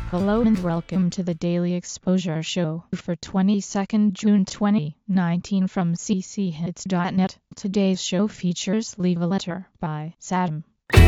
Hello and welcome to the Daily Exposure Show for 22nd June 2019 from cchits.net. Today's show features Leave a Letter by Saddam.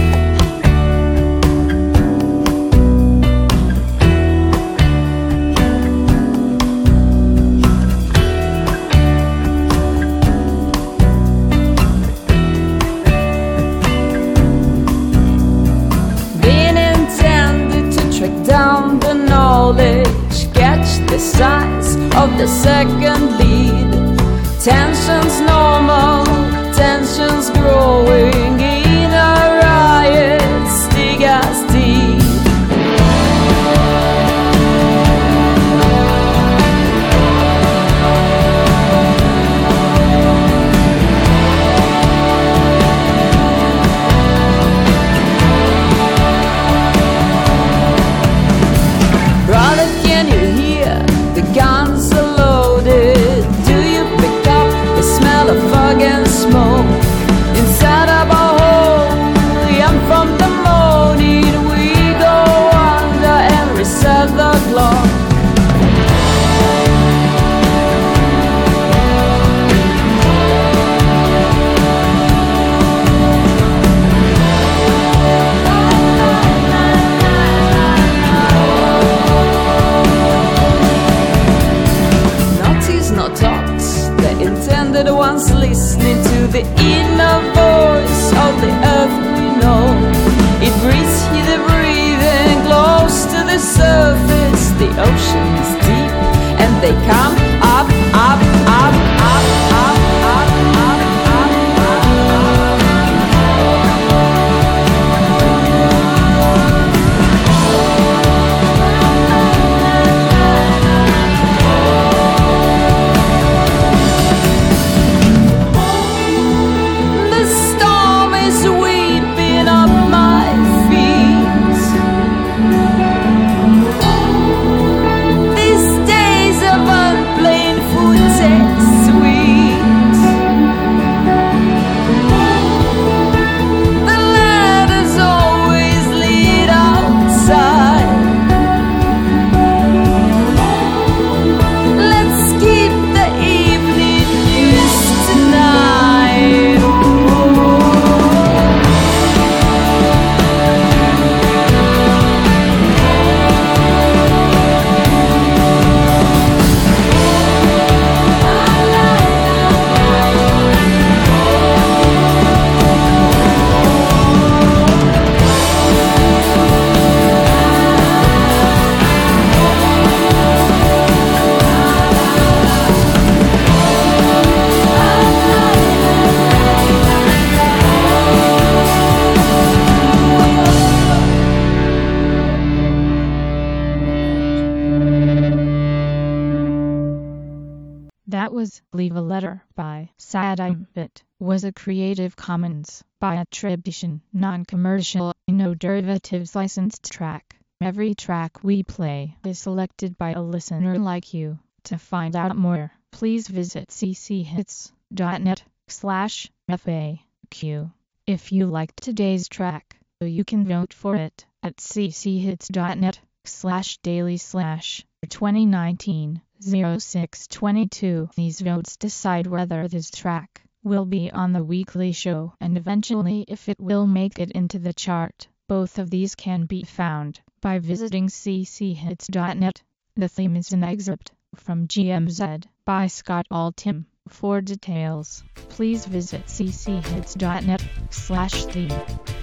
Down the knowledge, catch the signs of the second lead. Tensions normal, tensions growing in a riot, dig us deep. Brother, can you hear the guns are loaded? Do you pick up the smell of fog and smoke? Inside of our home, and from the morning we go under and reset the clock. Intended ones listening to the inner voice of the earth we know. It breathes here, the breathing close to the surface. The ocean is deep and they come up, up, up, up, up, up, up, up, That was Leave a Letter by Saddam. It was a Creative Commons by attribution, non-commercial, no derivatives licensed track. Every track we play is selected by a listener like you. To find out more, please visit cchits.net/FAQ. If you liked today's track, you can vote for it at cchits.net/daily/2019. 0622. These votes decide whether this track will be on the weekly show and eventually if it will make it into the chart. Both of these can be found by visiting cchits.net. The theme is an excerpt from GMZ by Scott Altham. For details, please visit cchits.net/theme.